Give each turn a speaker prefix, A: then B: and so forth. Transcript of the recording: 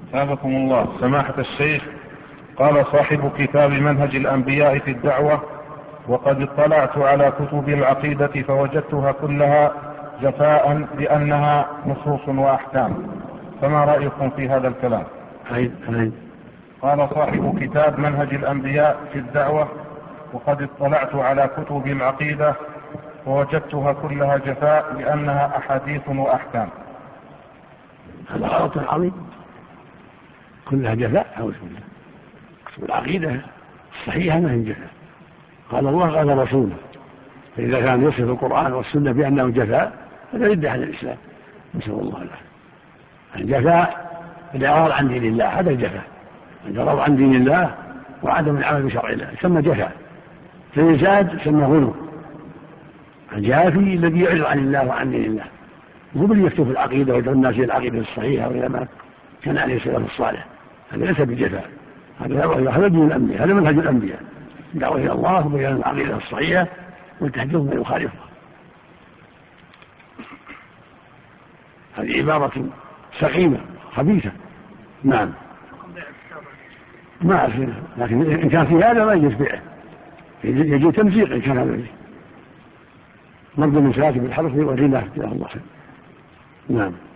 A: حفظكم الله. سماحة الشيخ، قال صاحب كتاب منهج الأنبياء في الدعوة: وقد اطلعت على كتب العقيدة فوجدتها كلها جفاء لأنها نصوص وأحكام، فما رأيكم في هذا الكلام؟ قال صاحب كتاب منهج الأنبياء في الدعوة: وقد اطلعت على كتب العقيدة ووجدتها كلها جفاء لأنها أحاديث وأحكام.
B: هذا غلط عظيم، كلها جفاء. كتب العقيدة الصحيحة ما هي جفاء، قال الله قال رسوله، فإذا كان يصف القرآن والسنة بأنه جفاء هذا يدعي عن الإسلام، نسأل الله العافية. الجفاء الإعراض عن دين الله، هذا الجفاء، الإعراض عن دين الله وعدم العمل بشرع الله يسمى جفاء. فإن زاد يسمى غلو. الجافي الذي يعرض عن الله وعن دين الله، هو اللي يكتب في العقيدة ويدعو الناس إلى العقيدة الصحيحة وإلى ما كان عليه السلف الصالح، هذا ليس بجفاء، هذا دين الأنبياء، هذا منهج الأنبياء، دعوة إلى الله وبيان العقيدة الصحيحة والتحذير من يخالفها. هذه عبارة سقيمة خبيثة. نعم، ما أعرف، لكن إن كان في هذا لا يجوز بيعه، يجوز تمزيق إن كان هذا مرضى من سلاسل بالحرف ويوري الله. نعم.